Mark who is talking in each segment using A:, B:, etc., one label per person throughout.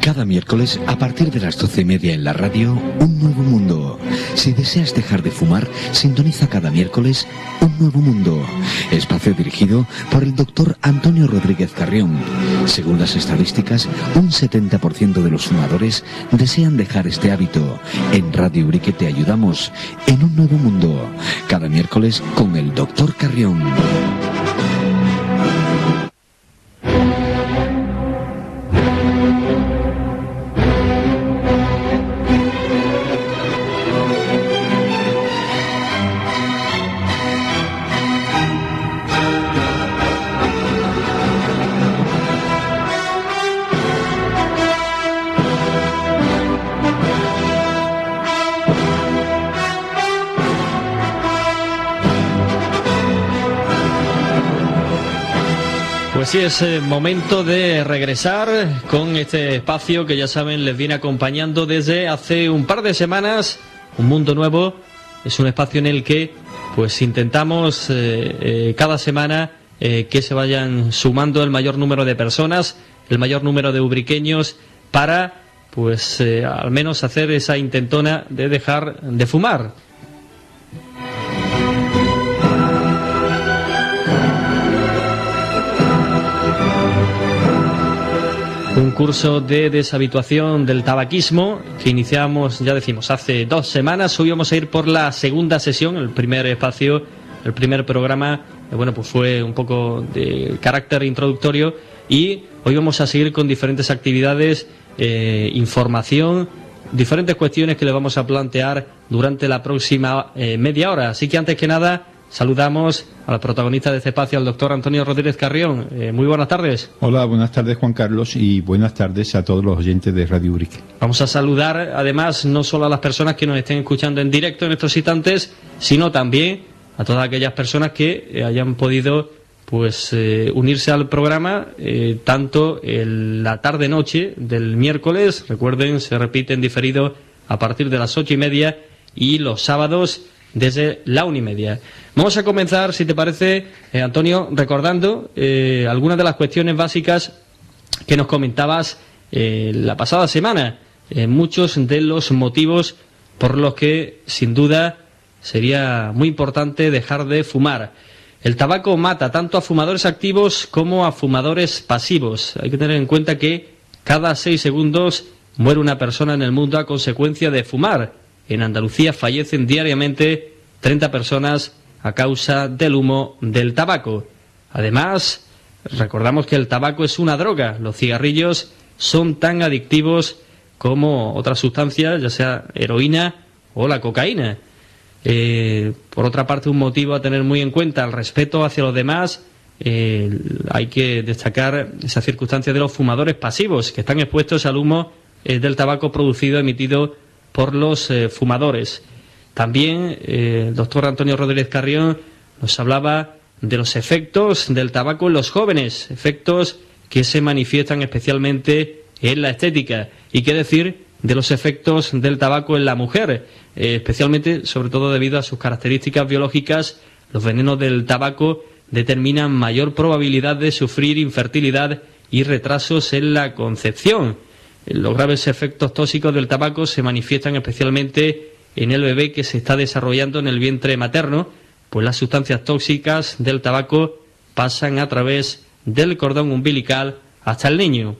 A: Cada miércoles, a partir de las 12:30 en la radio, Un Nuevo Mundo. Si deseas dejar de fumar, sintoniza cada miércoles Un Nuevo Mundo. Espacio dirigido por el doctor Antonio Rodríguez Carrión. Según las estadísticas, un 70% de los fumadores desean dejar este hábito. En Radio Urique te ayudamos en Un Nuevo Mundo. Cada miércoles con el doctor Carrión.
B: Pues sí, es momento de regresar con este espacio que ya saben les viene acompañando desde hace un par de semanas. Un Mundo Nuevo es un espacio en el que pues intentamos cada semana que se vayan sumando el mayor número de personas, el mayor número de ubriqueños para pues al menos hacer esa intentona de dejar de fumar. Un curso de deshabituación del tabaquismo que iniciamos, ya decimos, hace 2 semanas. Hoy vamos a ir por la segunda sesión, el primer espacio, el primer programa, bueno, pues fue un poco de carácter introductorio y hoy vamos a seguir con diferentes actividades, información, diferentes cuestiones que le vamos a plantear durante la próxima media hora. Así que antes que nada, saludamos a la protagonista de este espacio, al doctor Antonio Rodríguez Carrión. Muy buenas tardes.
C: Hola, buenas tardes, Juan Carlos, y buenas tardes a todos los oyentes de Radio Urique.
B: Vamos a saludar, además, no solo a las personas que nos estén escuchando en directo en estos instantes, sino también a todas aquellas personas que hayan podido pues unirse al programa, tanto en la tarde-noche del miércoles, recuerden, se repite en diferido a partir de las 8:30, y los sábados desde la 1:30. Vamos a comenzar, si te parece, Antonio, recordando algunas de las cuestiones básicas que nos comentabas la pasada semana. Muchos de los motivos por los que, sin duda, sería muy importante dejar de fumar. El tabaco mata tanto a fumadores activos como a fumadores pasivos. Hay que tener en cuenta que cada 6 segundos muere una persona en el mundo a consecuencia de fumar. En Andalucía fallecen diariamente 30 personas a causa del humo del tabaco. Además, recordamos que el tabaco es una droga. Los cigarrillos son tan adictivos como otras sustancias, ya sea heroína o la cocaína. Por otra parte, un motivo a tener muy en cuenta, el respeto hacia los demás. Hay que destacar esa circunstancia de los fumadores pasivos, que están expuestos al humo del tabaco producido, emitido por los fumadores. También el doctor Antonio Rodríguez Carrión nos hablaba de los efectos del tabaco en los jóvenes, efectos que se manifiestan especialmente en la estética. Y qué decir de los efectos del tabaco en la mujer, especialmente, sobre todo debido a sus características biológicas. Los venenos del tabaco determinan mayor probabilidad de sufrir infertilidad y retrasos en la concepción. Los graves efectos tóxicos del tabaco se manifiestan especialmente en el bebé que se está desarrollando en el vientre materno, pues las sustancias tóxicas del tabaco pasan a través del cordón umbilical hasta el niño.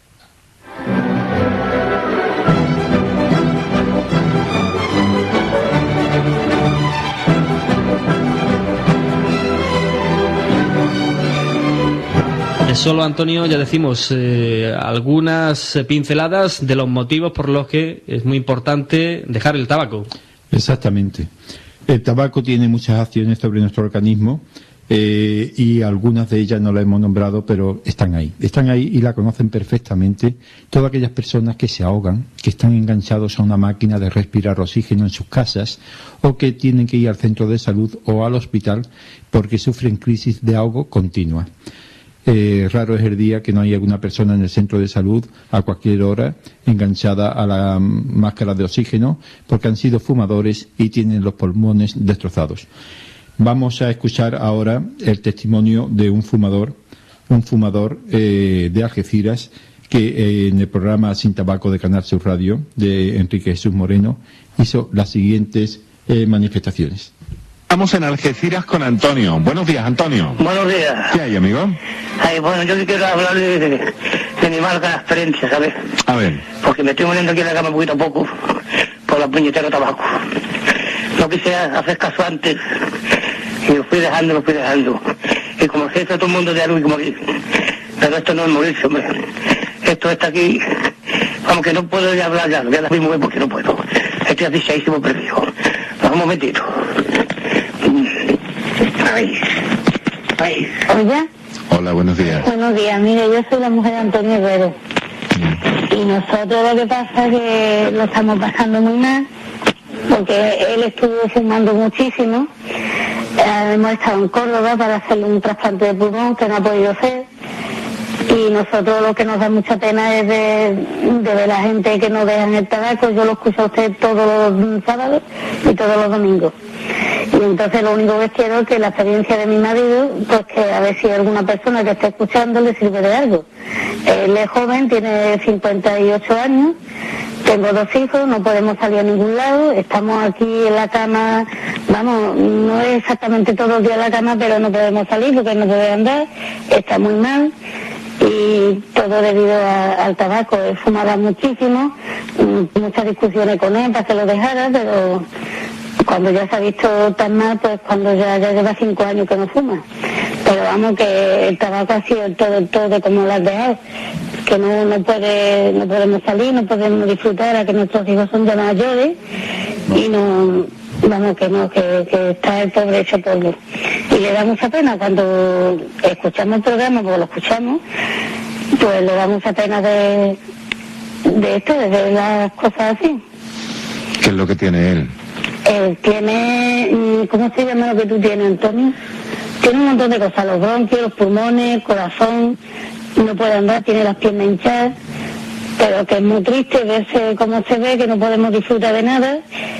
B: Solo, Antonio, ya decimos algunas pinceladas de los motivos por los que es muy importante dejar el tabaco.
C: Exactamente. El tabaco tiene muchas acciones sobre nuestro organismo y algunas de ellas no las hemos nombrado, pero están ahí y la conocen perfectamente todas aquellas personas que se ahogan, que están enganchados a una máquina de respirar oxígeno en sus casas, o que tienen que ir al centro de salud o al hospital porque sufren crisis de ahogo continua. Raro es el día que no hay alguna persona en el centro de salud a cualquier hora enganchada a la máscara de oxígeno porque han sido fumadores y tienen los pulmones destrozados. Vamos a escuchar ahora el testimonio de un fumador de Algeciras que en el programa Sin Tabaco de Canal Sur Radio, de Enrique Jesús Moreno, hizo las siguientes manifestaciones.
D: Estamos en Algeciras con Antonio. Buenos días, Antonio.
E: Buenos días.
D: ¿Qué hay, amigo?
E: Bueno, yo quiero hablarle de mi mala experiencia, ¿sabes?
D: A ver.
E: Porque me estoy muriendo aquí en la cama poquito a poco por la puñetera tabaco. No quise hacer caso antes y lo fui dejando. Y como si todo el mundo de algo y como aquí. Pero esto no es morirse, hombre. Esto está aquí. Vamos, que no puedo ya hablar ya. Voy a la porque no puedo. Estoy afisadísimo perdido. Un momentito.
F: Oye.
D: Hola, buenos días.
F: Buenos días, mire, yo soy la mujer de Antonio Herrero. Y nosotros lo que pasa es que lo estamos pasando muy mal, porque él estuvo fumando muchísimo. Hemos estado en Córdoba para hacerle un trasplante de pulmón que no ha podido hacer. Y nosotros lo que nos da mucha pena es de ver a la gente que no dejan el tabaco. Yo lo escucho a usted todos los sábados y todos los domingos. Y entonces lo único que quiero es que la experiencia de mi marido, pues que a ver si alguna persona que esté escuchando le sirve de algo. Él es joven, tiene 58 años, tengo 2 hijos, no podemos salir a ningún lado, estamos aquí en la cama, vamos, no es exactamente todos los días en la cama, pero no podemos salir porque no puede andar, está muy mal. Y todo debido al tabaco. Él fumaba muchísimo, muchas discusiones con él para que lo dejara, pero cuando ya se ha visto tan mal, pues cuando ya lleva 5 años que no fuma. Pero vamos, que el tabaco ha sido todo de como lo has dejado, que no podemos salir, no podemos disfrutar, a que nuestros hijos son ya mayores y no, vamos, que está el pobre hecho polvo. Y le da mucha pena cuando escuchamos el programa, porque lo escuchamos, pues le da mucha pena de esto, de ver las cosas así.
D: ¿Qué es lo que tiene él?
F: Él tiene, ¿cómo se llama lo que tú tienes, Antonio? Tiene un montón de cosas, los bronquios, los pulmones, el corazón, no puede andar, tiene las piernas hinchadas, pero que es muy triste verse cómo se ve, que no podemos disfrutar de nada.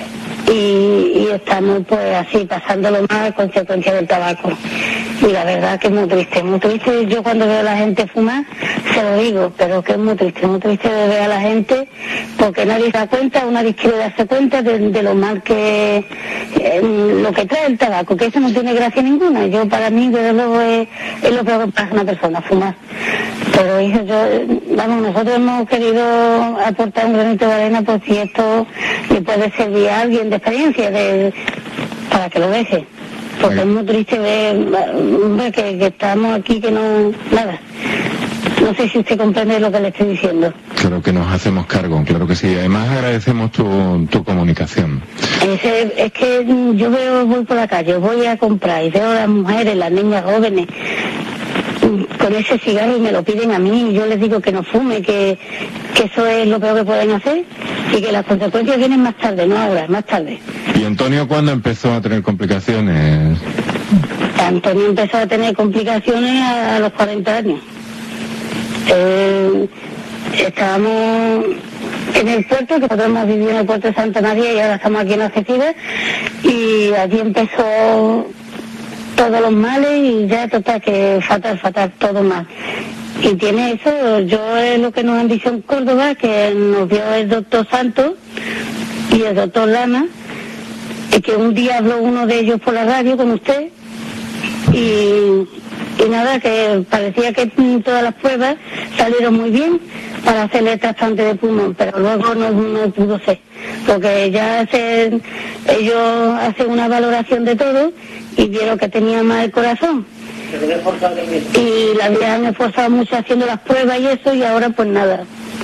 F: Y estamos pues así pasándolo mal a consecuencia del tabaco. Y la verdad que es muy triste, muy triste. Yo cuando veo a la gente fumar se lo digo, pero que es muy triste de ver a la gente, porque nadie se da cuenta, o nadie quiere darse cuenta de lo mal que lo que trae el tabaco, que eso no tiene gracia ninguna. Yo, para mí, desde luego es lo peor que pasa a una persona, fumar. Pero hijo, nosotros hemos querido aportar un granito de arena por si esto le puede servir a alguien de experiencia para que lo deje. Porque es muy triste ver que estamos aquí, que no, nada. No sé si usted comprende lo que le estoy diciendo.
D: Claro que nos hacemos cargo, claro que sí. Además agradecemos tu comunicación.
F: Es que yo voy por la calle, voy a comprar y veo a las mujeres, las niñas jóvenes con ese cigarro y me lo piden a mí, y yo les digo que no fume, que eso es lo peor que pueden hacer y que las consecuencias vienen más tarde, no ahora, más tarde.
D: ¿Y Antonio cuándo empezó a tener complicaciones?
F: Antonio empezó a tener complicaciones a los 40 años. Estábamos en el puerto, que nosotros hemos vivido en el puerto de Santa María y ahora estamos aquí en Algeciras, y allí empezó todos los males y ya total, que fatal, todo mal. Y tiene eso, yo es lo que nos han dicho en Córdoba, que nos dio el doctor Santos y el doctor Lama, y que un día habló uno de ellos por la radio con usted, y nada, que parecía que todas las pruebas salieron muy bien para hacerle el trasplante de pulmón, pero luego no pudo ser, porque ya ellos hacen una valoración de todo y vieron que tenía mal el corazón. Y la habían esforzado mucho haciendo las pruebas y eso, y ahora pues nada.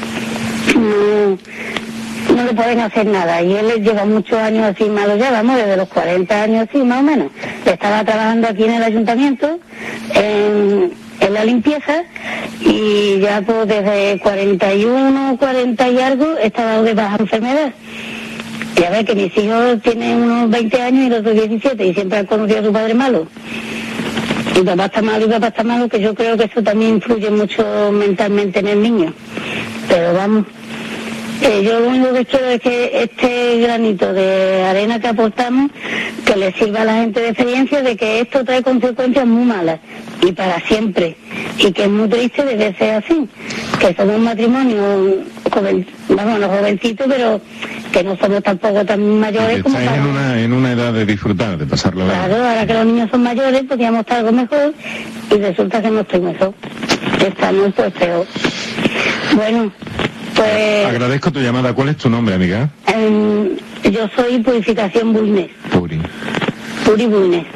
F: No le pueden hacer nada, y él lleva muchos años así malo ya, vamos, desde los 40 años así, más o menos. Estaba trabajando aquí en el ayuntamiento, en la limpieza, y ya pues desde 41, 40 y algo, estaba de baja enfermedad. Y a ver, que mis hijos tienen unos 20 años y los otros 17, y siempre han conocido a su padre malo. Y papá está malo, que yo creo que eso también influye mucho mentalmente en el niño. Pero vamos, yo lo único que quiero es que este granito de arena que aportamos, que pues le sirva a la gente de experiencia de que esto trae consecuencias muy malas y para siempre, y que es muy triste de que sea así, que somos un matrimonio joven, vamos, no jovencito, pero que no somos tampoco tan mayores como
D: estáis
F: para...
D: en una edad de disfrutar, de pasarlo bien.
F: Claro, ahora que los niños son mayores podríamos estar algo mejor y resulta que no estoy mejor, estamos pues peor. Bueno, pues...
D: Agradezco tu llamada. ¿Cuál es tu nombre, amiga?
F: Yo soy Purificación Bulnes. Puri Bulnes.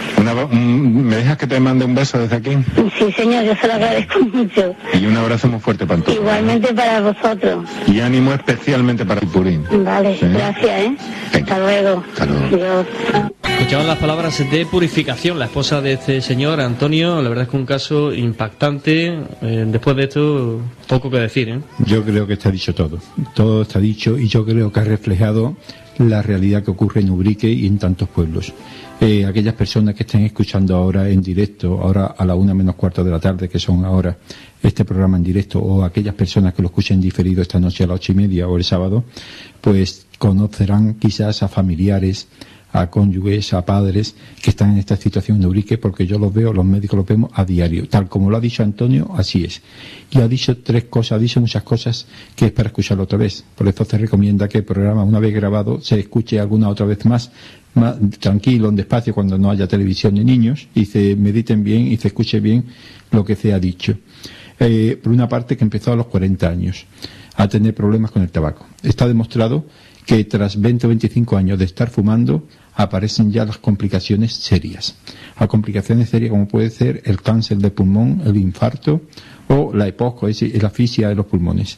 D: ¿Me dejas que te mande un beso desde aquí?
F: Sí, señor, yo se lo agradezco mucho.
D: Y un abrazo muy fuerte para todos.
F: Igualmente para vosotros.
D: Y ánimo especialmente para el Purín.
F: Vale, ¿sí? Gracias, Hasta luego.
D: Hasta luego.
F: Adiós.
B: Escuchaban las palabras de Purificación, la esposa de este señor, Antonio. La verdad es que un caso impactante. Después de esto, poco que decir,
C: Yo creo que está dicho todo. Todo está dicho y yo creo que ha reflejado la realidad que ocurre en Ubrique y en tantos pueblos. Aquellas personas que estén escuchando ahora en directo, ahora a la 1:15 de la tarde, que son ahora este programa en directo, o aquellas personas que lo escuchen diferido esta noche a las 8:30 o el sábado, pues conocerán quizás a familiares, a cónyuges, a padres que están en esta situación de Ubrique, porque yo los veo, los médicos los vemos a diario. Tal como lo ha dicho Antonio, así es. Y ha dicho tres cosas, ha dicho muchas cosas que es para escucharlo otra vez. Por eso se recomienda que el programa, una vez grabado, se escuche alguna otra vez más tranquilo, en despacio, cuando no haya televisión ni niños, y se mediten bien y se escuche bien lo que se ha dicho. Por una parte, que empezó a los 40 años a tener problemas con el tabaco. Está demostrado que tras 20 o 25 años de estar fumando aparecen ya las complicaciones serias. A complicaciones serias como puede ser el cáncer de pulmón, el infarto o la EPOC, la asfixia de los pulmones.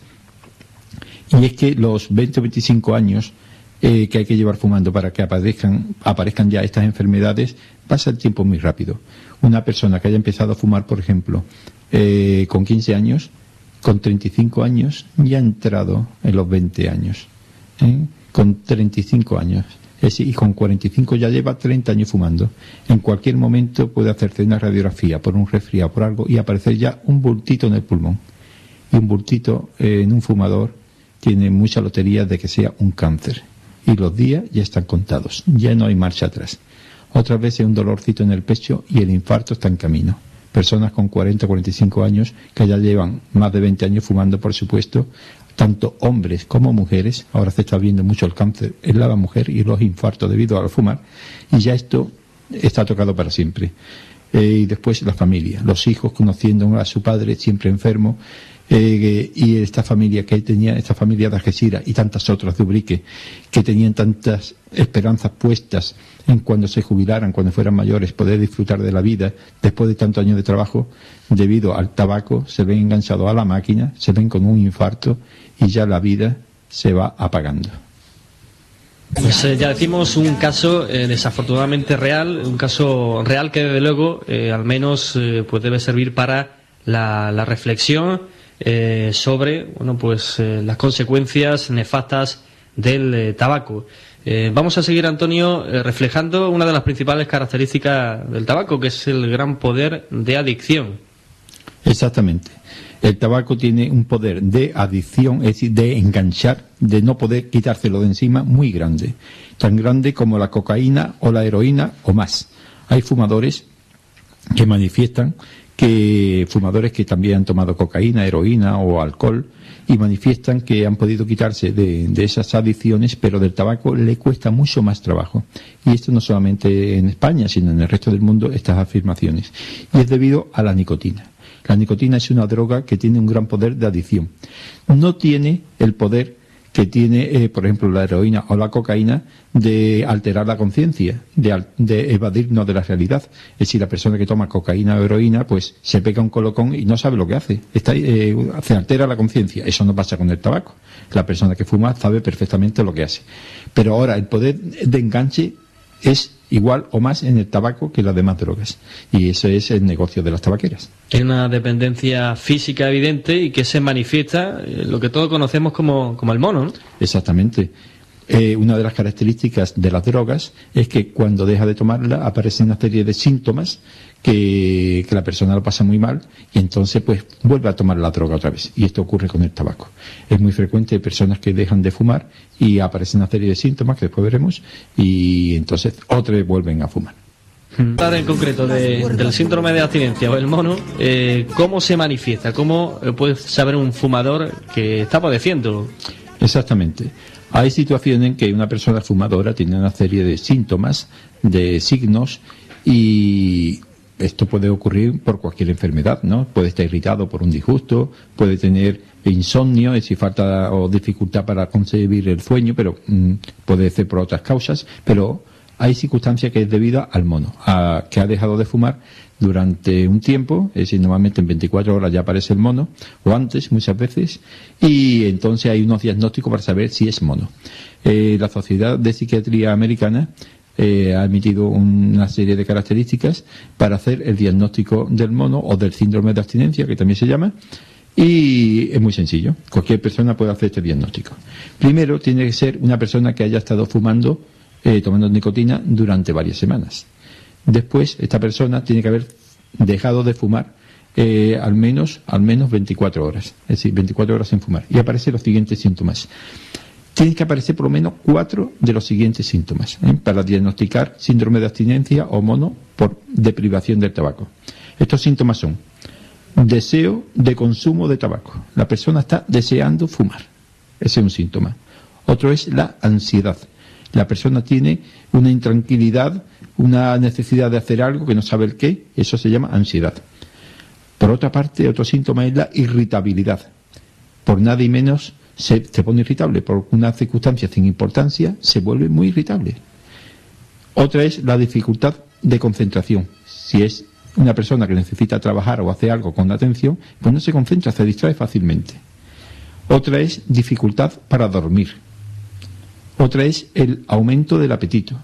C: Y es que los 20 o 25 años que hay que llevar fumando para que aparezcan ya estas enfermedades, pasa el tiempo muy rápido. Una persona que haya empezado a fumar, por ejemplo, con 15 años, con 35 años ya ha entrado en los 20 años. Con 35 años. Y con 45 ya lleva 30 años fumando. En cualquier momento puede hacerse una radiografía por un resfriado, por algo, y aparecer ya un bultito en el pulmón. Y un bultito en un fumador tiene mucha lotería de que sea un cáncer. Y los días ya están contados. Ya no hay marcha atrás. Otras veces un dolorcito en el pecho y el infarto está en camino. Personas con 40 o 45 años que ya llevan más de 20 años fumando, por supuesto, tanto hombres como mujeres. Ahora se está viendo mucho el cáncer en la mujer y los infartos debido al fumar, y ya esto está tocado para siempre. Y después la familia, los hijos conociendo a su padre siempre enfermo, y esta familia de Algeciras y tantas otras de Ubrique que tenían tantas esperanzas puestas en cuando se jubilaran, cuando fueran mayores, poder disfrutar de la vida después de tantos años de trabajo, debido al tabaco se ven enganchados a la máquina, se ven con un infarto y ya la vida se va apagando.
B: Pues ya decimos un caso desafortunadamente real, un caso real que desde luego al menos pues debe servir para la reflexión sobre las consecuencias nefastas del tabaco. Vamos a seguir, Antonio, reflejando una de las principales características del tabaco, que es el gran poder de adicción.
C: Exactamente. El tabaco tiene un poder de adicción, es decir, de enganchar, de no poder quitárselo de encima, muy grande. Tan grande como la cocaína o la heroína o más. Hay fumadores que manifiestan fumadores que también han tomado cocaína, heroína o alcohol, y manifiestan que han podido quitarse de esas adicciones, pero del tabaco le cuesta mucho más trabajo. Y esto no solamente en España, sino en el resto del mundo, estas afirmaciones. Y es debido a la nicotina. La nicotina es una droga que tiene un gran poder de adicción. No tiene el poder que tiene, por ejemplo, la heroína o la cocaína, de alterar la conciencia, de evadirnos de la realidad. Es decir, la persona que toma cocaína o heroína, pues se pega un colocón y no sabe lo que hace. Se altera la conciencia. Eso no pasa con el tabaco. La persona que fuma sabe perfectamente lo que hace. Pero ahora, el poder de enganche es igual o más en el tabaco que en las demás drogas. Y eso es el negocio de las tabaqueras.
B: Hay una dependencia física evidente y que se manifiesta lo que todos conocemos como el mono, ¿no?
C: Exactamente. una de las características de las drogas es que cuando deja de tomarla aparecen una serie de síntomas que la persona lo pasa muy mal y entonces pues vuelve a tomar la droga otra vez, y esto ocurre con el tabaco. Es muy frecuente personas que dejan de fumar y aparecen una serie de síntomas que después veremos y entonces otra vez vuelven a fumar.
B: Hablar en concreto del síndrome de abstinencia o el mono, ¿cómo se manifiesta? ¿Cómo puede saber un fumador que está padeciendo?
C: Exactamente. Hay situaciones en que una persona fumadora tiene una serie de síntomas, de signos, y esto puede ocurrir por cualquier enfermedad, ¿no? Puede estar irritado por un disgusto, puede tener insomnio, es decir, falta o dificultad para concebir el sueño, pero puede ser por otras causas, pero hay circunstancias que es debido al mono, a que ha dejado de fumar durante un tiempo, es decir, normalmente en 24 horas ya aparece el mono, o antes muchas veces, y entonces hay unos diagnósticos para saber si es mono. La Sociedad de Psiquiatría Americana ha emitido una serie de características para hacer el diagnóstico del mono o del síndrome de abstinencia, que también se llama, y es muy sencillo. Cualquier persona puede hacer este diagnóstico. Primero, tiene que ser una persona que haya estado fumando, tomando nicotina durante varias semanas. Después, esta persona tiene que haber dejado de fumar al menos 24 horas, es decir, 24 horas sin fumar. Y aparecen los siguientes síntomas. Tienen que aparecer por lo menos 4 de los siguientes síntomas para diagnosticar síndrome de abstinencia o mono por deprivación del tabaco. Estos síntomas son deseo de consumo de tabaco. La persona está deseando fumar. Ese es un síntoma. Otro es la ansiedad. La persona tiene una intranquilidad, una necesidad de hacer algo que no sabe el qué. Eso se llama ansiedad. Por otra parte, otro síntoma es la irritabilidad. Por nada y menos se pone irritable. Por una circunstancia sin importancia se vuelve muy irritable. Otra es la dificultad de concentración. Si es una persona que necesita trabajar o hacer algo con atención, pues no se concentra, se distrae fácilmente. Otra es dificultad para dormir. Otra es el aumento del apetito.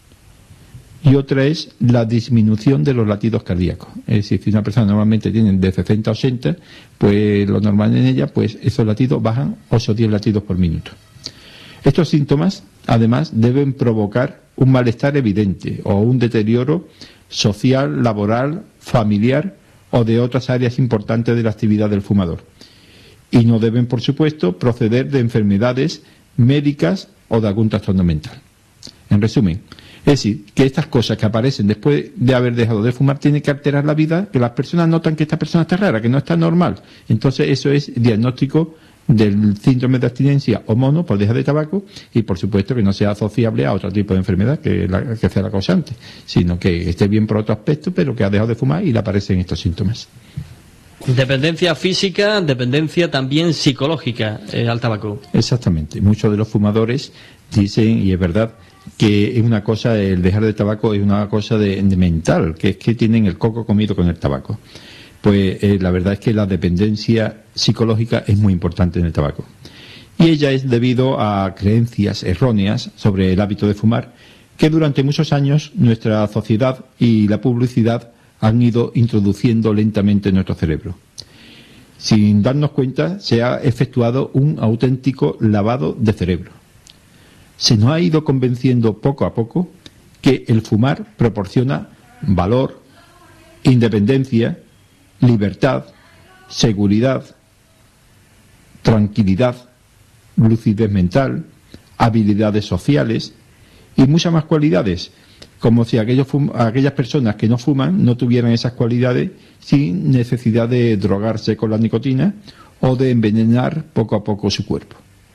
C: Y otra es la disminución de los latidos cardíacos. Es decir, si una persona normalmente tiene de 60 a 80, pues lo normal en ella, pues esos latidos bajan 8 o 10 latidos por minuto. Estos síntomas, además, deben provocar un malestar evidente o un deterioro social, laboral, familiar o de otras áreas importantes de la actividad del fumador. Y no deben, por supuesto, proceder de enfermedades médicas o de algún trastorno mental. En resumen, es decir, que estas cosas que aparecen después de haber dejado de fumar tienen que alterar la vida, que las personas notan que esta persona está rara, que no está normal. Entonces eso es diagnóstico del síndrome de abstinencia o mono por dejar de tabaco, y por supuesto que no sea asociable a otro tipo de enfermedad que sea la causante, sino que esté bien por otro aspecto, pero que ha dejado de fumar y le aparecen estos síntomas.
B: Dependencia física, dependencia también psicológica al tabaco.
C: Exactamente. Muchos de los fumadores dicen, y es verdad, que es una cosa, el dejar de tabaco es una cosa de mental, que es que tienen el coco comido con el tabaco. Pues la verdad es que la dependencia psicológica es muy importante en el tabaco. Y ella es debido a creencias erróneas sobre el hábito de fumar, que durante muchos años nuestra sociedad y la publicidad han ido introduciendo lentamente en nuestro cerebro. Sin darnos cuenta, se ha efectuado un auténtico lavado de cerebro. Se nos ha ido convenciendo poco a poco que el fumar proporciona valor, independencia, libertad, seguridad, tranquilidad, lucidez mental, habilidades sociales y muchas más cualidades, como si aquellas personas que no fuman no tuvieran esas cualidades sin necesidad de drogarse con la nicotina o de envenenar poco a poco su cuerpo.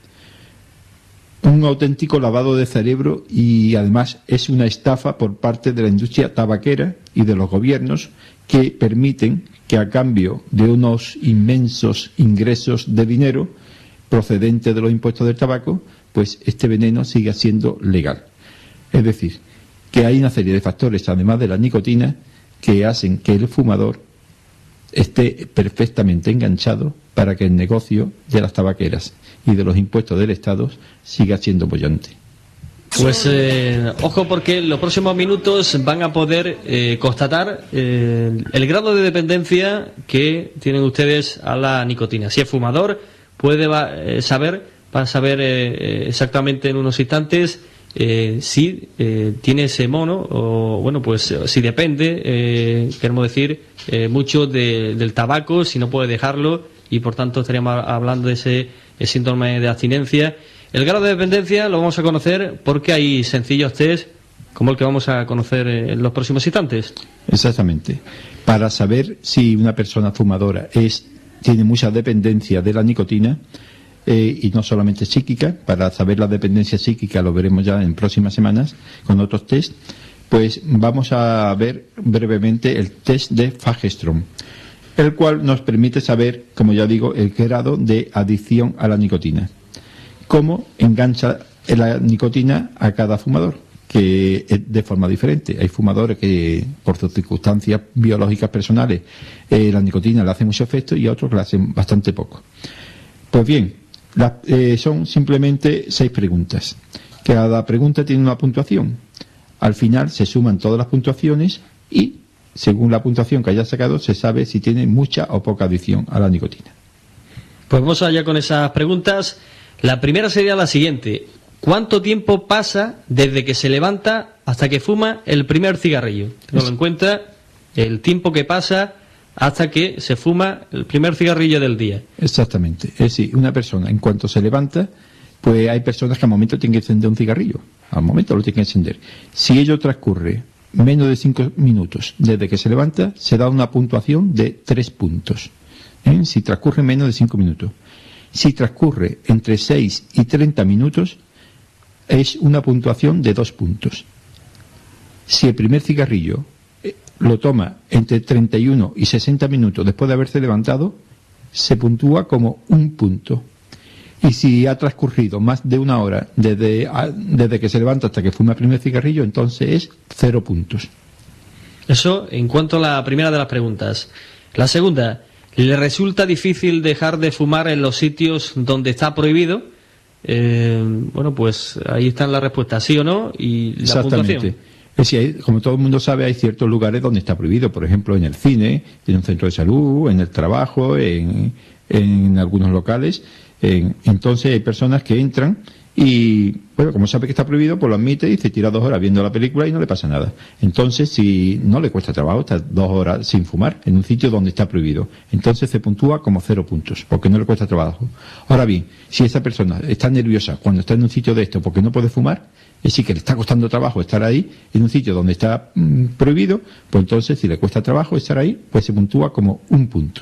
C: Un auténtico lavado de cerebro, y además es una estafa por parte de la industria tabaquera y de los gobiernos, que permiten que a cambio de unos inmensos ingresos de dinero procedentes de los impuestos del tabaco, pues este veneno siga siendo legal. Es decir, que hay una serie de factores, además de la nicotina, que hacen que el fumador esté perfectamente enganchado para que el negocio de las tabaqueras y de los impuestos del Estado siga siendo bollante.
B: Pues ojo, porque en los próximos minutos van a poder constatar el grado de dependencia que tienen ustedes a la nicotina. Si es fumador, puede saber para saber exactamente en unos instantes si tiene ese mono o, bueno, pues si depende, queremos decir, mucho del tabaco, si no puede dejarlo, y por tanto estaríamos hablando de ese síndrome de abstinencia. El grado de dependencia lo vamos a conocer porque hay sencillos test como el que vamos a conocer en los próximos instantes.
C: Exactamente. Para saber si una persona fumadora tiene mucha dependencia de la nicotina, y no solamente psíquica, para saber la dependencia psíquica lo veremos ya en próximas semanas con otros test, pues vamos a ver brevemente el test de Fagerström, el cual nos permite saber, como ya digo, el grado de adicción a la nicotina. Cómo engancha la nicotina a cada fumador, que es de forma diferente. Hay fumadores que, por sus circunstancias biológicas personales, la nicotina le hace mucho efecto y a otros que le hacen bastante poco. Pues bien, son simplemente 6 preguntas. Cada pregunta tiene una puntuación. Al final se suman todas las puntuaciones y, según la puntuación que haya sacado, se sabe si tiene mucha o poca adicción a la nicotina.
B: Pues vamos allá con esas preguntas. La primera sería la siguiente: ¿cuánto tiempo pasa desde que se levanta hasta que fuma el primer cigarrillo? Tengo en cuenta el tiempo que pasa hasta que se fuma el primer cigarrillo del día.
C: Exactamente. Es decir, una persona, en cuanto se levanta, pues hay personas que al momento tienen que encender un cigarrillo. Al momento lo tienen que encender. Si ello transcurre menos de 5 minutos desde que se levanta, se da una puntuación de 3 puntos. Si transcurre menos de 5 minutos. Si transcurre entre 6 y 30 minutos, es una puntuación de 2 puntos. Si el primer cigarrillo lo toma entre 31 y 60 minutos después de haberse levantado, se puntúa como 1 punto. Y si ha transcurrido más de 1 hora desde que se levanta hasta que fuma el primer cigarrillo, entonces es 0 puntos.
B: Eso en cuanto a la primera de las preguntas. La segunda: ¿le resulta difícil dejar de fumar en los sitios donde está prohibido? Bueno, pues ahí están las respuestas, sí o no, y la puntuación.
C: Es decir, como todo el mundo sabe, hay ciertos lugares donde está prohibido, por ejemplo, en el cine, en un centro de salud, en el trabajo, en algunos locales. Entonces hay personas que entran y, bueno, como sabe que está prohibido, pues lo admite y se tira 2 horas viendo la película y no le pasa nada. Entonces, si no le cuesta trabajo estar 2 horas sin fumar en un sitio donde está prohibido, entonces se puntúa como 0 puntos, porque no le cuesta trabajo. Ahora bien, si esa persona está nerviosa cuando está en un sitio de esto porque no puede fumar, es decir, que le está costando trabajo estar ahí en un sitio donde está prohibido, pues entonces, si le cuesta trabajo estar ahí, pues se puntúa como 1 punto.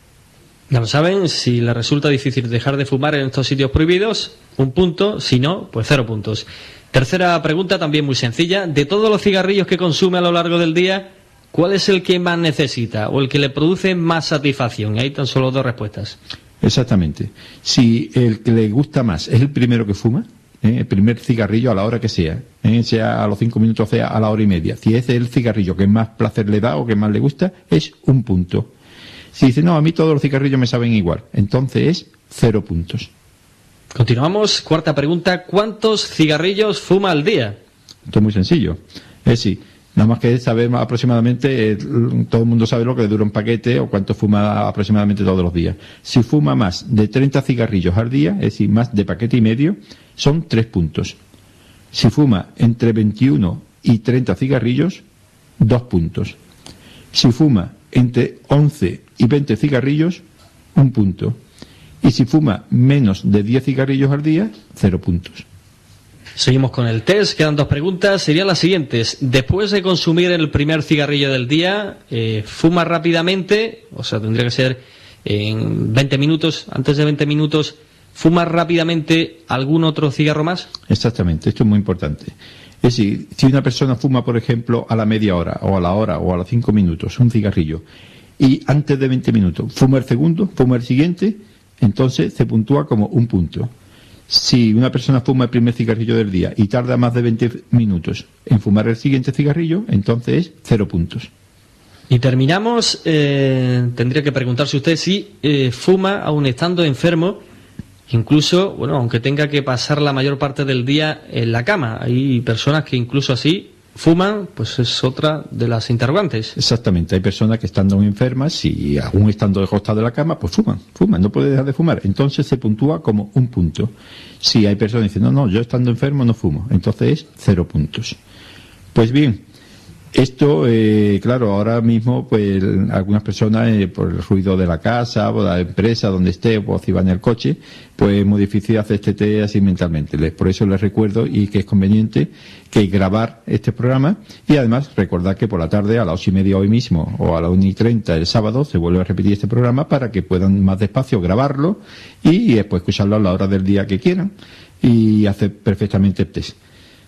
B: Ya lo saben, si le resulta difícil dejar de fumar en estos sitios prohibidos, 1 punto, si no, pues 0 puntos. Tercera pregunta, también muy sencilla: de todos los cigarrillos que consume a lo largo del día, ¿cuál es el que más necesita o el que le produce más satisfacción? Hay tan solo 2 respuestas.
C: Exactamente. Si el que le gusta más es el primero que fuma, el primer cigarrillo a la hora que sea, sea a los 5 minutos, sea a la hora y media, si ese es el cigarrillo que más placer le da o que más le gusta, es 1 punto. Si dice, no, a mí todos los cigarrillos me saben igual, entonces es 0 puntos.
B: Continuamos. Cuarta pregunta: ¿cuántos cigarrillos fuma al día?
C: Esto es muy sencillo. Es decir, nada más que saber aproximadamente, todo el mundo sabe lo que le dura un paquete o cuánto fuma aproximadamente todos los días. Si fuma más de 30 cigarrillos al día, es decir, más de paquete y medio, son 3 puntos. Si fuma entre 21 y 30 cigarrillos, 2 puntos. Si fuma entre 11 y 20 cigarrillos, 1 punto. Y si fuma menos de 10 cigarrillos al día, 0 puntos.
B: Seguimos con el test. Quedan 2 preguntas. Serían las siguientes: después de consumir el primer cigarrillo del día, ¿fuma rápidamente? O sea, tendría que ser en 20 minutos, antes de 20 minutos, ¿fuma rápidamente algún otro cigarro más?
C: Exactamente, esto es muy importante. Es decir, si una persona fuma, por ejemplo, a la media hora, o a la hora, o a los 5 minutos, un cigarrillo, y antes de 20 minutos fuma el segundo, fuma el siguiente, entonces se puntúa como 1 punto. Si una persona fuma el primer cigarrillo del día y tarda más de 20 minutos en fumar el siguiente cigarrillo, entonces es 0 puntos.
B: Y terminamos. Tendría que preguntarse usted si fuma aún estando enfermo, incluso, bueno, aunque tenga que pasar la mayor parte del día en la cama. Hay personas que incluso así fuman, pues es otra de las interrogantes.
C: Exactamente, hay personas que estando enfermas y aún estando acostadas de la cama, pues fuman, no puede dejar de fumar. Entonces se puntúa como 1 punto. Si hay personas que dicen, no, yo estando enfermo no fumo, entonces es 0 puntos. Pues bien, esto, claro, ahora mismo, pues algunas personas, por el ruido de la casa, o de la empresa, donde esté, o si va en el coche, pues es muy difícil hacer este test así mentalmente. Por eso les recuerdo y que es conveniente que grabar este programa y además recordar que por la tarde a las 8:30 hoy mismo o a las 1:30 el sábado se vuelve a repetir este programa para que puedan más despacio grabarlo y después escucharlo a la hora del día que quieran y hacer perfectamente el test.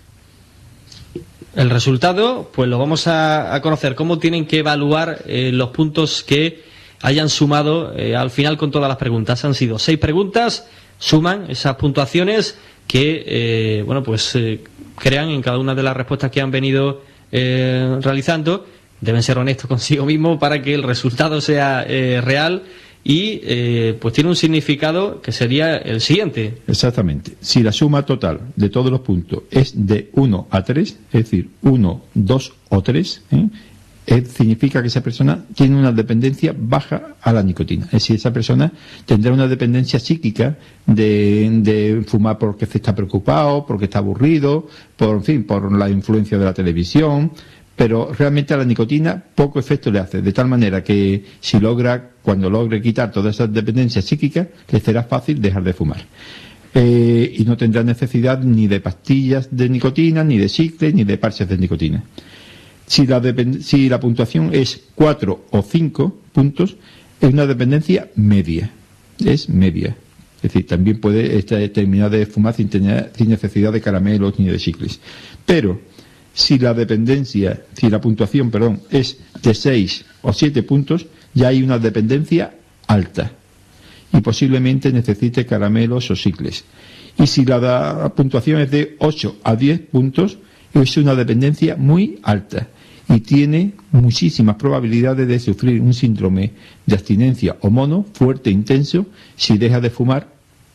B: El resultado, pues lo vamos a conocer. ¿Cómo tienen que evaluar los puntos que hayan sumado al final con todas las preguntas? Han sido 6 preguntas, suman esas puntuaciones que, crean en cada una de las respuestas que han venido realizando. Deben ser honestos consigo mismo para que el resultado sea real. Y pues tiene un significado que sería el siguiente.
C: Exactamente. Si la suma total de todos los puntos es de 1 a 3, es decir, 1, 2 o 3, significa que esa persona tiene una dependencia baja a la nicotina. Es decir, esa persona tendrá una dependencia psíquica de fumar porque se está preocupado, porque está aburrido, por la influencia de la televisión. Pero realmente a la nicotina poco efecto le hace, de tal manera que cuando logre quitar todas esas dependencias psíquicas, le será fácil dejar de fumar. Y no tendrá necesidad ni de pastillas de nicotina, ni de chicles, ni de parches de nicotina. Si la puntuación es 4 o 5 puntos, es una dependencia media. Es media. Es decir, también puede terminar de fumar sin necesidad de caramelos ni de chicles. Pero si la puntuación, es de 6 o 7 puntos, ya hay una dependencia alta y posiblemente necesite caramelos o chicles. Y si la puntuación es de 8 a 10 puntos, es una dependencia muy alta y tiene muchísimas probabilidades de sufrir un síndrome de abstinencia o mono fuerte e intenso si deja de fumar,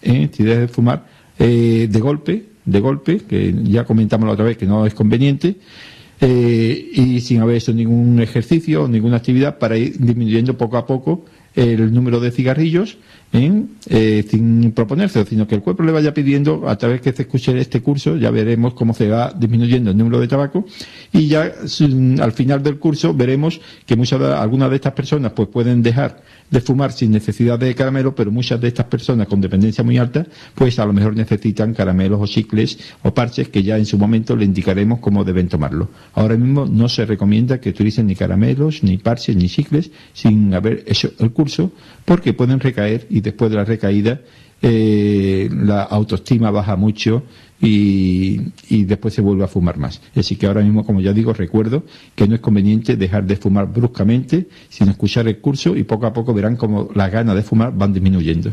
C: de golpe, que ya comentamos la otra vez que no es conveniente, y sin haber hecho ningún ejercicio o ninguna actividad para ir disminuyendo poco a poco el número de cigarrillos, sin proponérselo, sino que el cuerpo le vaya pidiendo, a través que se escuche este curso, ya veremos cómo se va disminuyendo el número de tabaco, y ya al final del curso veremos que algunas de estas personas pues pueden dejar de fumar sin necesidad de caramelo, pero muchas de estas personas con dependencia muy alta, pues a lo mejor necesitan caramelos o chicles o parches que ya en su momento le indicaremos cómo deben tomarlo. Ahora mismo no se recomienda que utilicen ni caramelos, ni parches, ni chicles sin haber hecho el curso, porque pueden recaer y después de la recaída la autoestima baja mucho y después se vuelve a fumar más. Así que ahora mismo, como ya digo, recuerdo que no es conveniente dejar de fumar bruscamente, sino escuchar el curso y poco a poco verán cómo las ganas de fumar van disminuyendo.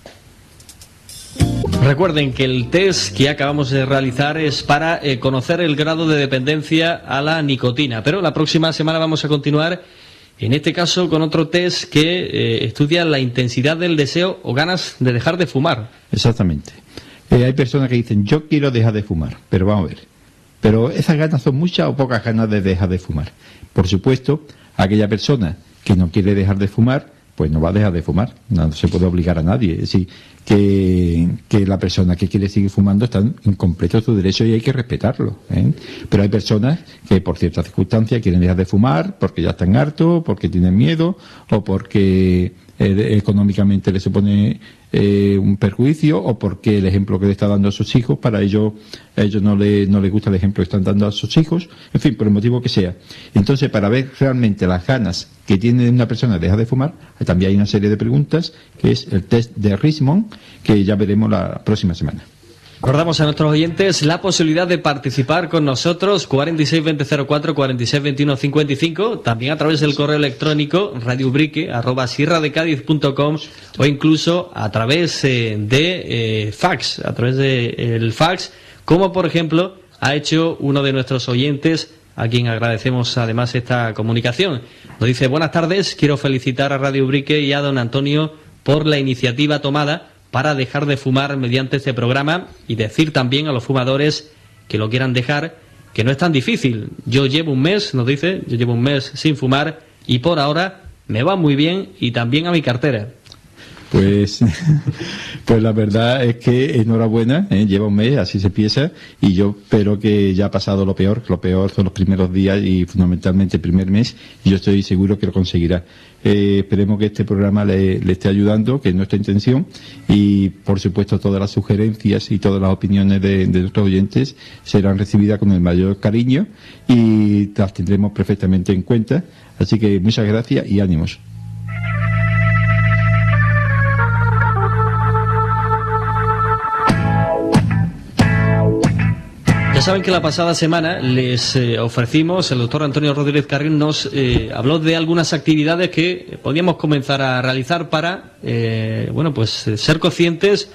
B: Recuerden que el test que acabamos de realizar es para conocer el grado de dependencia a la nicotina, pero la próxima semana vamos a continuar, en este caso, con otro test que estudia la intensidad del deseo o ganas de dejar de fumar.
C: Exactamente. Hay personas que dicen, yo quiero dejar de fumar, pero vamos a ver. Pero ¿esas ganas son muchas o pocas ganas de dejar de fumar? Por supuesto, aquella persona que no quiere dejar de fumar, pues no va a dejar de fumar. No se puede obligar a nadie. Es decir, que la persona que quiere seguir fumando está en completo su derecho y hay que respetarlo, ¿eh? Pero hay personas que por ciertas circunstancias quieren dejar de fumar porque ya están hartos, porque tienen miedo o porque económicamente le supone un perjuicio o porque el ejemplo que le está dando a sus hijos, a ellos no les gusta el ejemplo que están dando a sus hijos, en fin, por el motivo que sea. Entonces, para ver realmente las ganas que tiene una persona de dejar de fumar, también hay una serie de preguntas, que es el test de Richmond, que ya veremos la próxima semana.
B: Recordamos a nuestros oyentes la posibilidad de participar con nosotros, 462004, 462155, también a través del correo electrónico radiobrique@sierradecadiz.com o incluso a través de fax, a través del fax, como por ejemplo ha hecho uno de nuestros oyentes, a quien agradecemos además esta comunicación. Nos dice: buenas tardes, quiero felicitar a Radio Brique y a don Antonio por la iniciativa tomada para dejar de fumar mediante este programa y decir también a los fumadores que lo quieran dejar que no es tan difícil. Yo llevo un mes, nos dice, yo llevo un mes sin fumar y por ahora me va muy bien y también a mi cartera.
C: Pues la verdad es que enhorabuena, lleva un mes, así se empieza, y yo espero que ya ha pasado lo peor son los primeros días y fundamentalmente el primer mes, y yo estoy seguro que lo conseguirá. Esperemos que este programa le esté ayudando, que es nuestra intención, y por supuesto todas las sugerencias y todas las opiniones de nuestros oyentes serán recibidas con el mayor cariño y las tendremos perfectamente en cuenta, así que muchas gracias y ánimos.
B: Ya saben que la pasada semana les ofrecimos, el doctor Antonio Rodríguez Carrión nos habló de algunas actividades que podíamos comenzar a realizar para, ser conscientes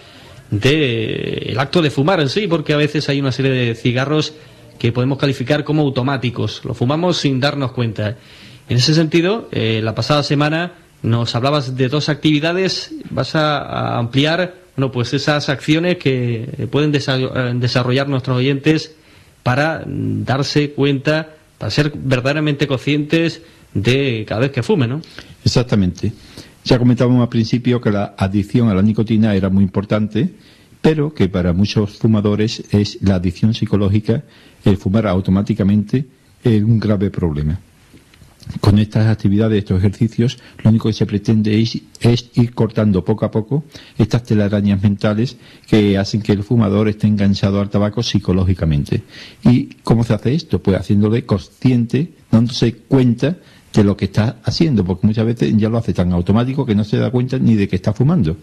B: del acto de fumar en sí, porque a veces hay una serie de cigarros que podemos calificar como automáticos, lo fumamos sin darnos cuenta. En ese sentido, la pasada semana nos hablabas de 2 actividades, vas a ampliar esas acciones que pueden desarrollar nuestros oyentes para darse cuenta, para ser verdaderamente conscientes de cada vez que fumen, ¿no?
C: Exactamente. Ya comentábamos al principio que la adicción a la nicotina era muy importante, pero que para muchos fumadores es la adicción psicológica, el fumar automáticamente, es un grave problema. Con estas actividades, estos ejercicios, lo único que se pretende es ir cortando poco a poco estas telarañas mentales que hacen que el fumador esté enganchado al tabaco psicológicamente. ¿Y cómo se hace esto? Pues haciéndole consciente, dándose cuenta de lo que está haciendo, porque muchas veces ya lo hace tan automático que no se da cuenta ni de que está fumando.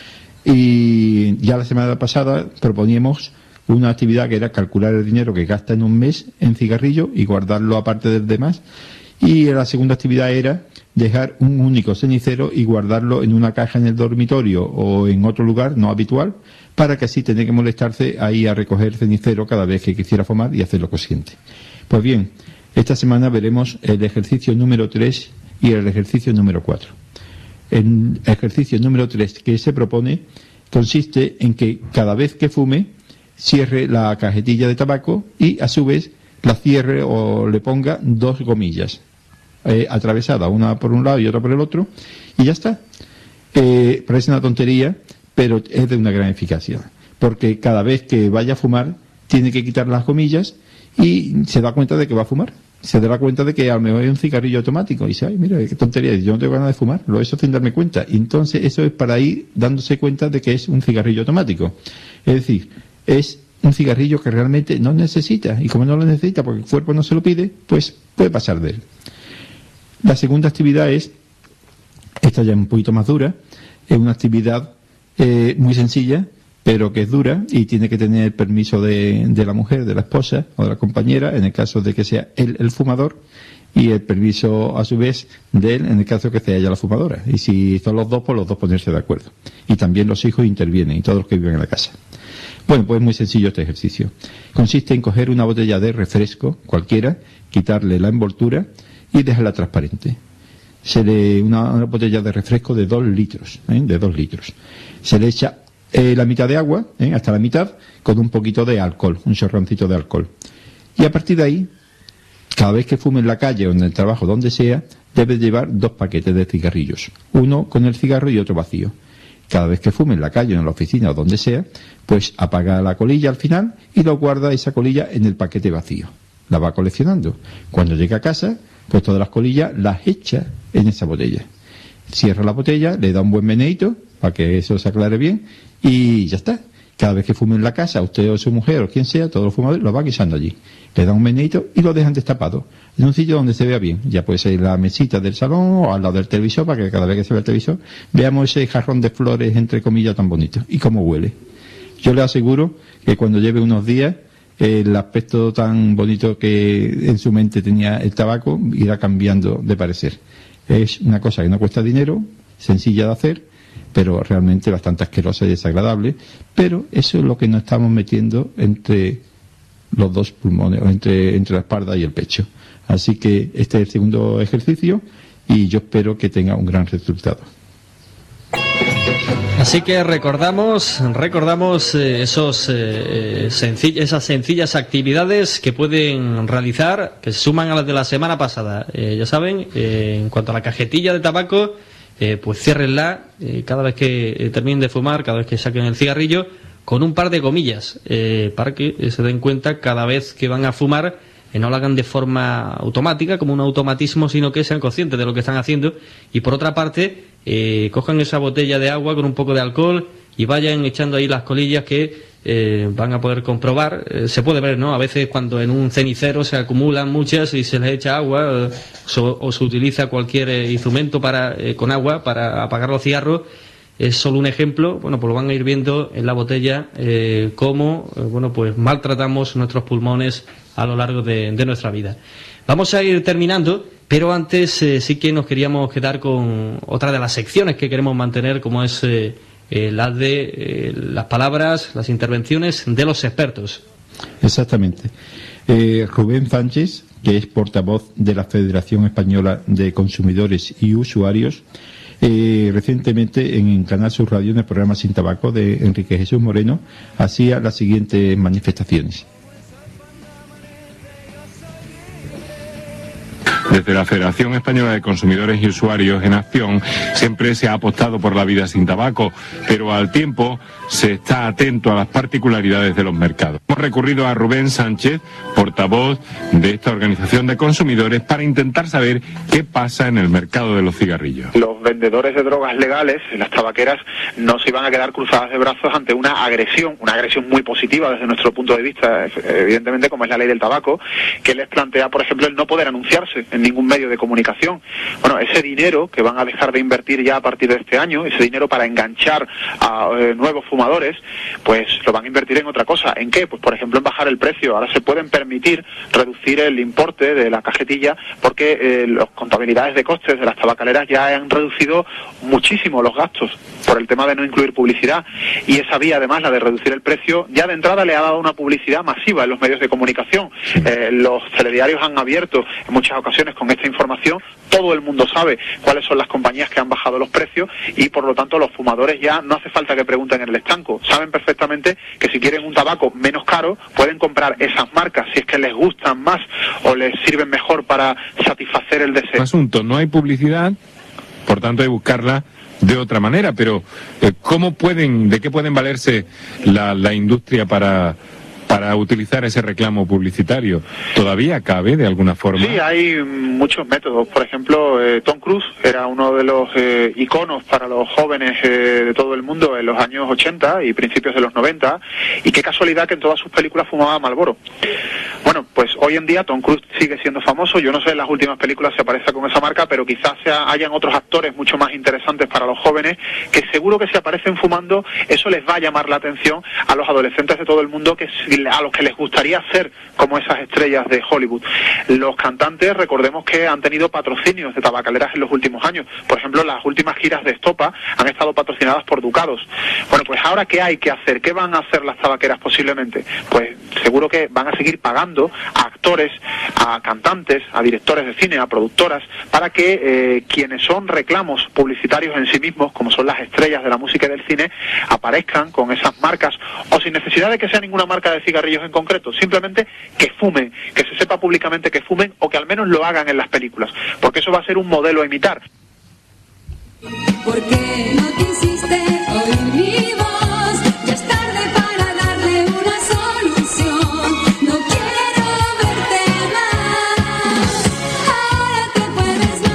C: Y ya la semana pasada proponíamos una actividad que era calcular el dinero que gasta en un mes en cigarrillo y guardarlo aparte del demás. Y la segunda actividad era dejar un único cenicero y guardarlo en una caja en el dormitorio o en otro lugar no habitual, para que así tener que molestarse ahí a recoger cenicero cada vez que quisiera fumar y hacerlo consciente. Pues bien, esta semana veremos el ejercicio número 3 y el ejercicio número 4. El ejercicio número 3 que se propone consiste en que cada vez que fume cierre la cajetilla de tabaco y a su vez la cierre o le ponga 2 gomillas atravesada, una por un lado y otra por el otro, y ya está. Parece una tontería, pero es de una gran eficacia, porque cada vez que vaya a fumar tiene que quitar las gomillas y se da cuenta de que va a fumar. Se da cuenta de que a lo mejor hay un cigarrillo automático y dice, ay, mira, qué tontería, yo no tengo ganas de fumar, lo he hecho sin darme cuenta. Y entonces eso es para ir dándose cuenta de que es un cigarrillo automático. Es decir, es un cigarrillo que realmente no necesita, y como no lo necesita porque el cuerpo no se lo pide, pues puede pasar de él. La segunda actividad esta ya es un poquito más dura, es una actividad muy sencilla, pero que es dura y tiene que tener el permiso de la mujer, de la esposa o de la compañera, en el caso de que sea él el fumador, y el permiso a su vez de él en el caso de que sea ella la fumadora. Y si son los dos, pues los dos ponerse de acuerdo. Y también los hijos intervienen y todos los que viven en la casa. Bueno, pues es muy sencillo este ejercicio. Consiste en coger una botella de refresco, cualquiera, quitarle la envoltura y dejarla transparente. Una botella de refresco de 2 litros, de 2 litros. Se le echa la mitad de agua, hasta la mitad, con un poquito de alcohol, un chorroncito de alcohol. Y a partir de ahí, cada vez que fume en la calle o en el trabajo, donde sea, debe llevar 2 paquetes de cigarrillos. Uno con el cigarro y otro vacío. Cada vez que fume en la calle o en la oficina o donde sea, pues apaga la colilla al final y lo guarda esa colilla en el paquete vacío. La va coleccionando. Cuando llega a casa, pues todas las colillas las echa en esa botella. Cierra la botella, le da un buen meneíto para que eso se aclare bien y ya está. Cada vez que fume en la casa, usted o su mujer o quien sea, todos los fumadores lo van echando allí. Le dan un meneíto y lo dejan destapado en un sitio donde se vea bien. Ya puede ser la mesita del salón o al lado del televisor, para que cada vez que se vea el televisor veamos ese jarrón de flores, entre comillas, tan bonito. Y cómo huele. Yo le aseguro que cuando lleve unos días, el aspecto tan bonito que en su mente tenía el tabaco irá cambiando de parecer. Es una cosa que no cuesta dinero, sencilla de hacer, pero realmente bastante asquerosa y desagradable, pero eso es lo que nos estamos metiendo entre los 2 pulmones, entre la espalda y el pecho. Así que este es el segundo ejercicio y yo espero que tenga un gran resultado.
B: Así que recordamos esas sencillas actividades que pueden realizar, que se suman a las de la semana pasada. Ya saben, en cuanto a la cajetilla de tabaco, pues ciérrenla cada vez que terminen de fumar, cada vez que saquen el cigarrillo, con un par de gomillas, para que se den cuenta cada vez que van a fumar, no lo hagan de forma automática, como un automatismo, sino que sean conscientes de lo que están haciendo. Y por otra parte, cojan esa botella de agua con un poco de alcohol y vayan echando ahí las colillas que van a poder comprobar. Se puede ver, ¿no? A veces cuando en un cenicero se acumulan muchas y se les echa agua, o se utiliza cualquier instrumento con agua para apagar los cigarros. Es solo un ejemplo. Bueno, pues lo van a ir viendo en la botella, cómo pues maltratamos nuestros pulmones a lo largo de nuestra vida. Vamos a ir terminando, pero antes sí que nos queríamos quedar con otra de las secciones que queremos mantener, como es la de las palabras, las intervenciones de los expertos.
C: Exactamente. Rubén Sánchez, que es portavoz de la Federación Española de Consumidores y Usuarios, recientemente en Canal Sur Radio, en el programa Sin Tabaco de Enrique Jesús Moreno, hacía las siguientes manifestaciones.
D: Desde la Federación Española de Consumidores y Usuarios en Acción siempre se ha apostado por la vida sin tabaco, pero al tiempo se está atento a las particularidades de los mercados. Hemos recurrido a Rubén Sánchez, portavoz de esta organización de consumidores, para intentar saber qué pasa en el mercado de los cigarrillos.
G: Los vendedores de drogas legales, las tabaqueras, no se iban a quedar cruzadas de brazos ante una agresión muy positiva desde nuestro punto de vista, evidentemente, como es la ley del tabaco, que les plantea, por ejemplo, el no poder anunciarse en ningún medio de comunicación. Bueno, ese dinero que van a dejar de invertir ya a partir de este año, ese dinero para enganchar a nuevos fumadores, pues lo van a invertir en otra cosa. ¿En qué? Pues por ejemplo en bajar el precio. Ahora se pueden permitir reducir el importe de la cajetilla porque las contabilidades de costes de las tabacaleras ya han reducido muchísimo los gastos por el tema de no incluir publicidad, y esa vía además, la de reducir el precio, ya de entrada le ha dado una publicidad masiva en los medios de comunicación. Los telediarios han abierto en muchas ocasiones con esta información. Todo el mundo sabe cuáles son las compañías que han bajado los precios, y por lo tanto los fumadores ya no hace falta que pregunten en el estanco. Saben perfectamente que si quieren un tabaco menos caro pueden comprar esas marcas si es que les gustan más o les sirven mejor para satisfacer el deseo.
D: Asunto, no hay publicidad, por tanto hay que buscarla de otra manera, pero ¿de qué pueden valerse la industria para utilizar ese reclamo publicitario? ¿Todavía cabe de alguna forma?
G: Sí, hay muchos métodos. Por ejemplo, Tom Cruise era uno de los iconos para los jóvenes de todo el mundo en los años 80 y principios de los 90, y qué casualidad que en todas sus películas fumaba Marlboro. Bueno, pues hoy en día Tom Cruise sigue siendo famoso. Yo no sé en las últimas películas si aparece con esa marca, pero quizás hayan otros actores mucho más interesantes para los jóvenes que seguro que si aparecen fumando, eso les va a llamar la atención a los adolescentes de todo el mundo, a los que les gustaría ser como esas estrellas de Hollywood. Los cantantes, recordemos que han tenido patrocinios de tabacaleras en los últimos años. Por ejemplo, las últimas giras de Estopa han estado patrocinadas por Ducados. Bueno, pues ahora, ¿qué hay que hacer? ¿Qué van a hacer las tabaqueras posiblemente? Pues seguro que van a seguir pagando a actores, a cantantes, a directores de cine, a productoras, para que quienes son reclamos publicitarios en sí mismos, como son las estrellas de la música y del cine, aparezcan con esas marcas, o sin necesidad de que sea ninguna marca de cigarrillos en concreto, simplemente que fumen, que se sepa públicamente que fumen, o que al menos lo hagan en las películas, porque eso va a ser un modelo a imitar.
H: ¿Por qué no quisiste oír mi voz? Ya es tarde para darle una solución. No quiero verte más. Ahora te puedes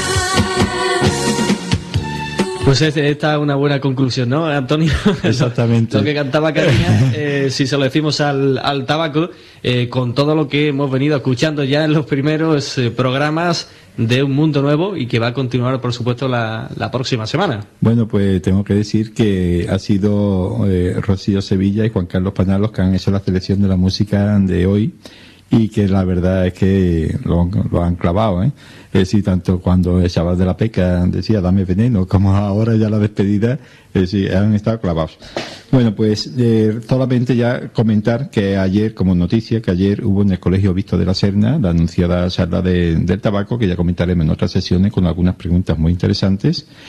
H: marchar.
B: Pues esta es una buena conclusión, ¿no, Antonio?
C: Exactamente.
B: Lo que cantaba Cariña, si se lo decimos al tabaco, con todo lo que hemos venido escuchando ya en los primeros programas de Un Mundo Nuevo, y que va a continuar, por supuesto, la próxima semana.
C: Bueno, pues tengo que decir que ha sido Rocío Sevilla y Juan Carlos Panal los que han hecho la selección de la música de hoy, y que la verdad es que lo han clavado, ¿eh? Es decir, tanto cuando el chaval de la Peca decía dame veneno, como ahora ya la despedida, es decir, han estado clavados. Bueno, pues solamente ya comentar que ayer, como noticia, que ayer hubo en el Colegio Visto de la Serna la anunciada charla del tabaco, que ya comentaremos en otras sesiones con algunas preguntas muy interesantes.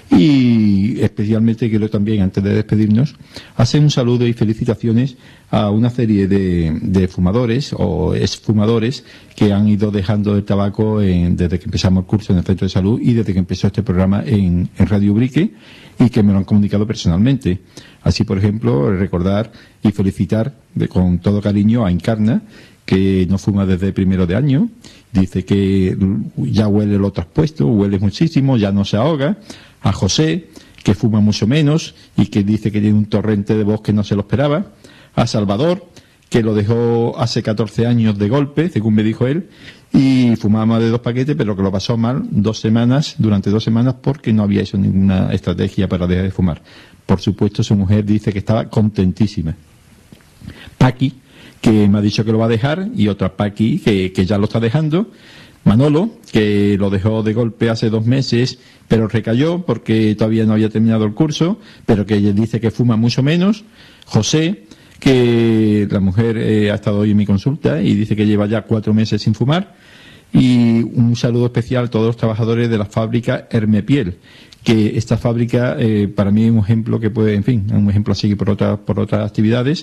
C: Y especialmente quiero también, antes de despedirnos, hacer un saludo y felicitaciones a una serie de fumadores o exfumadores que han ido dejando el tabaco desde que empezamos el curso en el centro de salud y desde que empezó este programa en Radio Ubrique, y que me lo han comunicado personalmente. Así, por ejemplo, recordar y felicitar con todo cariño a Encarna, que no fuma desde primero de año. Dice que ya huele lo traspuesto, huele muchísimo, ya no se ahoga. A José, que fuma mucho menos y que dice que tiene un torrente de voz que no se lo esperaba. A Salvador, que lo dejó hace 14 años de golpe, según me dijo él, y fumaba más de 2 paquetes, pero que lo pasó mal durante 2 semanas, porque no había hecho ninguna estrategia para dejar de fumar. Por supuesto, su mujer dice que estaba contentísima. Paqui, que me ha dicho que lo va a dejar, y otra Paqui, que ya lo está dejando. Manolo, que lo dejó de golpe hace 2 meses, pero recayó porque todavía no había terminado el curso, pero que dice que fuma mucho menos. José, que la mujer ha estado hoy en mi consulta y dice que lleva ya 4 meses sin fumar. Y un saludo especial a todos los trabajadores de la fábrica Hermepiel, que esta fábrica para mí es un ejemplo que puede, en fin, un ejemplo a seguir por otras actividades,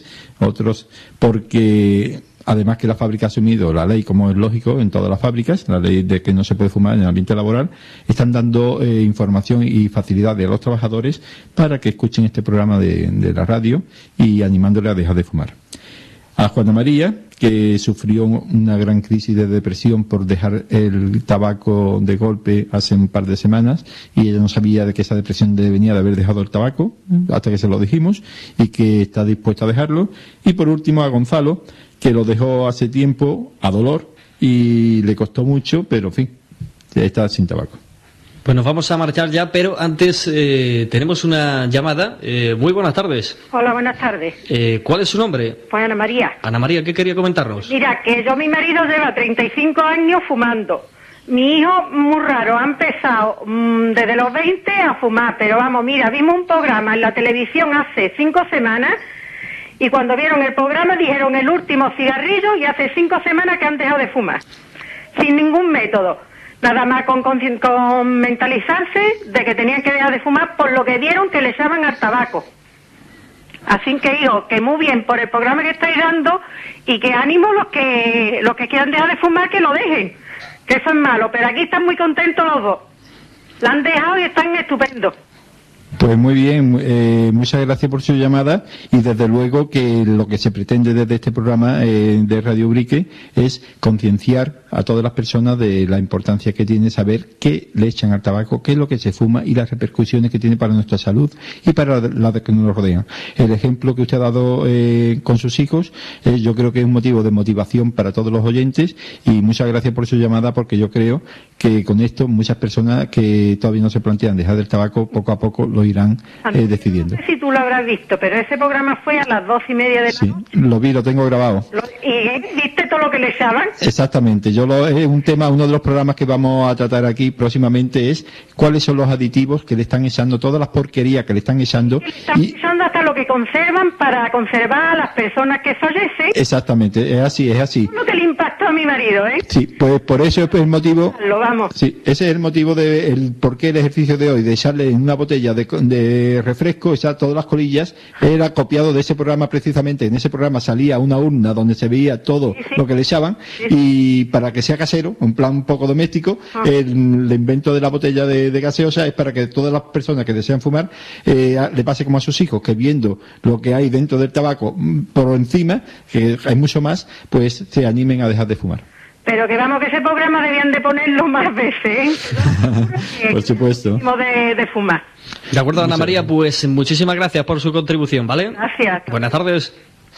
C: porque además que la fábrica ha asumido la ley, como es lógico en todas las fábricas, la ley de que no se puede fumar en el ambiente laboral, están dando información y facilidades a los trabajadores para que escuchen este programa de la radio y animándoles a dejar de fumar. A Juana María, que sufrió una gran crisis de depresión por dejar el tabaco de golpe hace un par de semanas, y ella no sabía de que esa depresión venía de haber dejado el tabaco, hasta que se lo dijimos, y que está dispuesta a dejarlo. Y por último a Gonzalo, que lo dejó hace tiempo a dolor y le costó mucho, pero en fin, está sin tabaco.
B: Pues nos vamos a marchar ya, pero antes tenemos una llamada. Muy buenas tardes.
I: Hola, buenas tardes.
B: ¿Cuál es su nombre?
I: Pues Ana María.
B: Ana María, ¿qué quería comentarnos?
I: Mira, que mi marido lleva 35 años fumando. Mi hijo, muy raro, ha empezado desde los 20 a fumar, pero vamos, mira, vimos un programa en la televisión hace 5 semanas, y cuando vieron el programa dijeron el último cigarrillo, y hace 5 semanas que han dejado de fumar, sin ningún método. Nada más con mentalizarse de que tenían que dejar de fumar por lo que vieron que le echaban al tabaco. Así que digo que muy bien por el programa que estáis dando, y que ánimo los que quieran dejar de fumar, que lo dejen, que eso es malo, pero aquí están muy contentos los dos. La han dejado y están estupendos.
C: Pues muy bien, muchas gracias por su llamada, y desde luego que lo que se pretende desde este programa de Radio Ubrique es concienciar a todas las personas de la importancia que tiene saber qué le echan al tabaco, qué es lo que se fuma y las repercusiones que tiene para nuestra salud y para las que nos rodean. El ejemplo que usted ha dado con sus hijos, yo creo que es un motivo de motivación para todos los oyentes, y muchas gracias por su llamada, porque yo creo que con esto muchas personas que todavía no se plantean dejar el tabaco, poco a poco lo irán decidiendo.
I: No sé si tú lo habrás visto, pero ese programa fue a las 2:30 de la noche.
C: Sí, lo vi, lo tengo grabado.
I: ¿Y viste todo lo que le echaban?
C: Exactamente. Es un tema, uno de los programas que vamos a tratar aquí próximamente es cuáles son los aditivos que le están echando, todas las porquerías que le están echando.
I: Le están echando hasta lo que conservan para conservar a las personas que fallecen.
C: Exactamente, es así, es así.
I: Lo que le impactó a mi marido, ¿eh?
C: Sí, pues por eso es el motivo.
I: Lo vamos.
C: Sí, ese es el motivo de por qué el ejercicio de hoy, de echarle en una botella de refresco, echar todas las colillas, era copiado de ese programa precisamente. En ese programa salía una urna donde se veía todo lo que le echaban, y para que sea casero, un plan un poco doméstico, el invento de la botella de gaseosa es para que todas las personas que desean fumar le pase como a sus hijos, que viendo lo que hay dentro del tabaco por encima, que hay mucho más, pues se animen a dejar de fumar.
I: Pero que vamos, que ese programa debían de ponerlo más veces, ¿eh?
C: Por supuesto.
I: De fumar.
B: De acuerdo, Ana María, pues muchísimas gracias por su contribución, ¿vale?
I: Gracias.
B: Buenas tardes.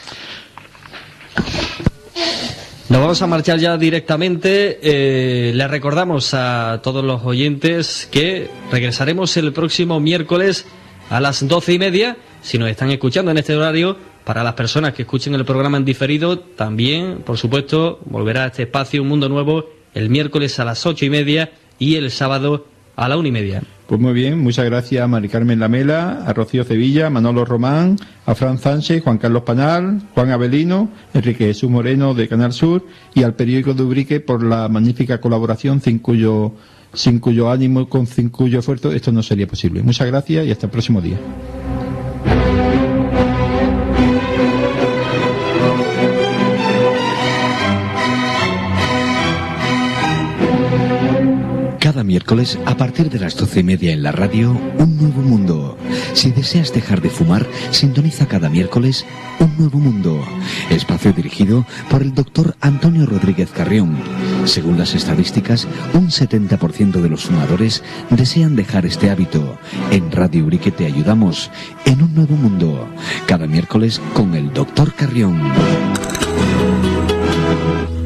B: Nos vamos a marchar ya directamente. Le recordamos a todos los oyentes que regresaremos el próximo miércoles a las 12:30. Si nos están escuchando en este horario, para las personas que escuchen el programa en diferido, también, por supuesto, volverá a este espacio Un Mundo Nuevo el miércoles a las 8:30 y el sábado a la 1:30.
C: Pues muy bien, muchas gracias a Mari Carmen Lamela, a Rocío Sevilla, a Manolo Román, a Fran Sánchez, Juan Carlos Panal, Juan Avelino, Enrique Jesús Moreno de Canal Sur, y al periódico de Ubrique por la magnífica colaboración, sin cuyo sin cuyo ánimo, sin cuyo esfuerzo, esto no sería posible. Muchas gracias y hasta el próximo día.
A: Cada miércoles, a partir de las 12:30 en la radio, Un Nuevo Mundo. Si deseas dejar de fumar, sintoniza cada miércoles Un Nuevo Mundo. Espacio dirigido por el doctor Antonio Rodríguez Carrión. Según las estadísticas, un 70% de los fumadores desean dejar este hábito. En Radio Urique te ayudamos en Un Nuevo Mundo. Cada miércoles con el doctor Carrión.